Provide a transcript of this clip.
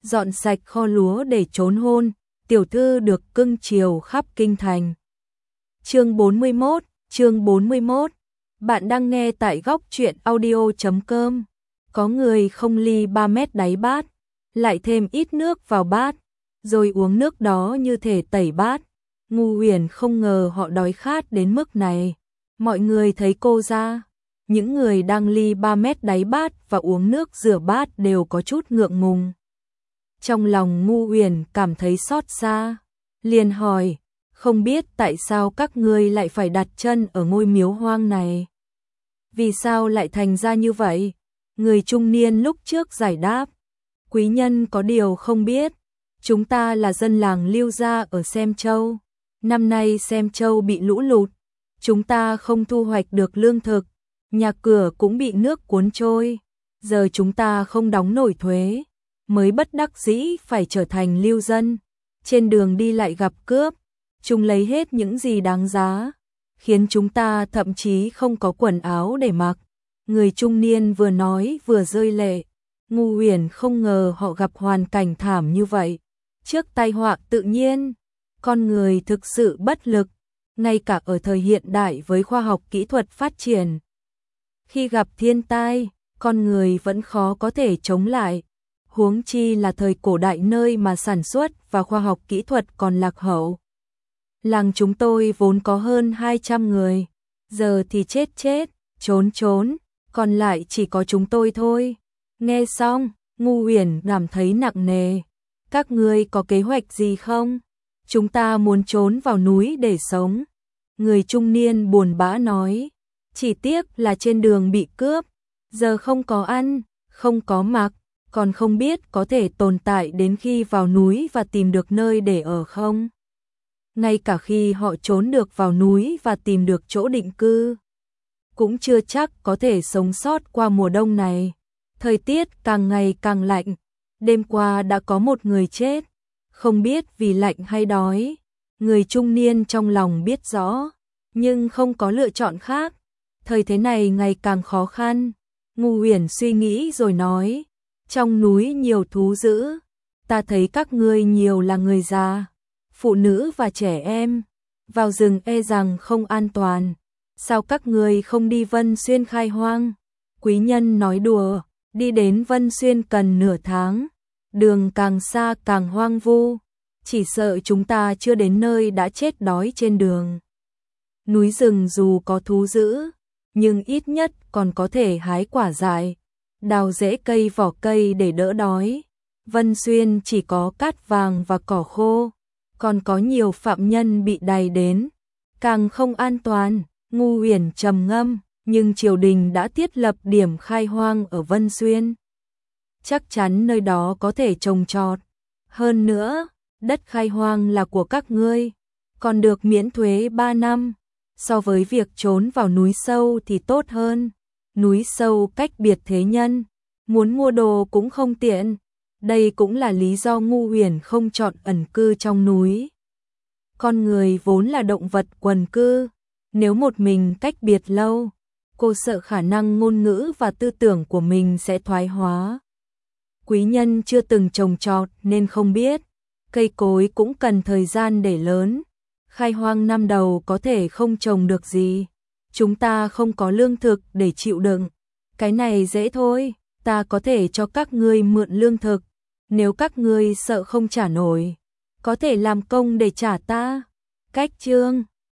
dọn sạch kho lúa để trốn hôn, tiểu thư được cưng chiều khắp kinh thành. Chương 41. Bạn đang nghe tại góc truyện audio.com. Có người không ly 3 mét đáy bát, lại thêm ít nước vào bát, rồi uống nước đó như thể tẩy bát. Ngu Huyền không ngờ họ đói khát đến mức này. Mọi người thấy cô ra, những người đang ly 3 mét đáy bát và uống nước rửa bát đều có chút ngượng ngùng. Trong lòng Ngu Huyền cảm thấy xót xa, liền hỏi, không biết tại sao các ngươi lại phải đặt chân ở ngôi miếu hoang này? Vì sao lại thành ra như vậy? Người trung niên lúc trước giải đáp, quý nhân có điều không biết, chúng ta là dân làng Lưu gia ở Xem Châu. Năm nay Xem Châu bị lũ lụt, chúng ta không thu hoạch được lương thực, nhà cửa cũng bị nước cuốn trôi, giờ chúng ta không đóng nổi thuế, mới bất đắc dĩ phải trở thành lưu dân. Trên đường đi lại gặp cướp, chúng lấy hết những gì đáng giá, khiến chúng ta thậm chí không có quần áo để mặc. Người trung niên vừa nói vừa rơi lệ. Ngu Huyền không ngờ họ gặp hoàn cảnh thảm như vậy. Trước tai họa tự nhiên, con người thực sự bất lực, ngay cả ở thời hiện đại với khoa học kỹ thuật phát triển. Khi gặp thiên tai, con người vẫn khó có thể chống lại. Huống chi là thời cổ đại nơi mà sản xuất và khoa học kỹ thuật còn lạc hậu. Làng chúng tôi vốn có hơn 200 người, giờ thì chết, trốn, còn lại chỉ có chúng tôi thôi. Nghe xong, Ngu Huyền cảm thấy nặng nề. Các ngươi có kế hoạch gì không? Chúng ta muốn trốn vào núi để sống. Người trung niên buồn bã nói, chỉ tiếc là trên đường bị cướp, giờ không có ăn, không có mặc, còn không biết có thể tồn tại đến khi vào núi và tìm được nơi để ở không. Ngay cả khi họ trốn được vào núi và tìm được chỗ định cư, cũng chưa chắc có thể sống sót qua mùa đông này. Thời tiết càng ngày càng lạnh, đêm qua đã có một người chết, không biết vì lạnh hay đói. Người trung niên trong lòng biết rõ, nhưng không có lựa chọn khác. Thời thế này ngày càng khó khăn. Ngu Huyền suy nghĩ rồi nói, trong núi nhiều thú dữ, ta thấy các ngươi nhiều là người già, phụ nữ và trẻ em, vào rừng e rằng không an toàn. Sao các ngươi không đi Vân Xuyên khai hoang? Quý nhân nói đùa, đi đến Vân Xuyên cần nửa tháng, đường càng xa càng hoang vu, chỉ sợ chúng ta chưa đến nơi đã chết đói trên đường. Núi rừng dù có thú dữ, nhưng ít nhất còn có thể hái quả dại, đào rễ cây vỏ cây để đỡ đói. Vân Xuyên chỉ có cát vàng và cỏ khô, còn có nhiều phạm nhân bị đày đến, càng không an toàn. Ngu Huyền trầm ngâm, nhưng triều đình đã thiết lập điểm khai hoang ở Vân Xuyên. Chắc chắn nơi đó có thể trồng trọt. Hơn nữa, đất khai hoang là của các ngươi, còn được miễn thuế 3 năm. So với việc trốn vào núi sâu thì tốt hơn. Núi sâu cách biệt thế nhân, muốn mua đồ cũng không tiện. Đây cũng là lý do Ngu Huyền không chọn ẩn cư trong núi. Con người vốn là động vật quần cư, nếu một mình cách biệt lâu, cô sợ khả năng ngôn ngữ và tư tưởng của mình sẽ thoái hóa. Quý nhân chưa từng trồng trọt nên không biết, cây cối cũng cần thời gian để lớn. Khai hoang năm đầu có thể không trồng được gì, chúng ta không có lương thực để chịu đựng. Cái này dễ thôi, ta có thể cho các ngươi mượn lương thực, nếu các ngươi sợ không trả nổi, có thể làm công để trả ta. Cách chương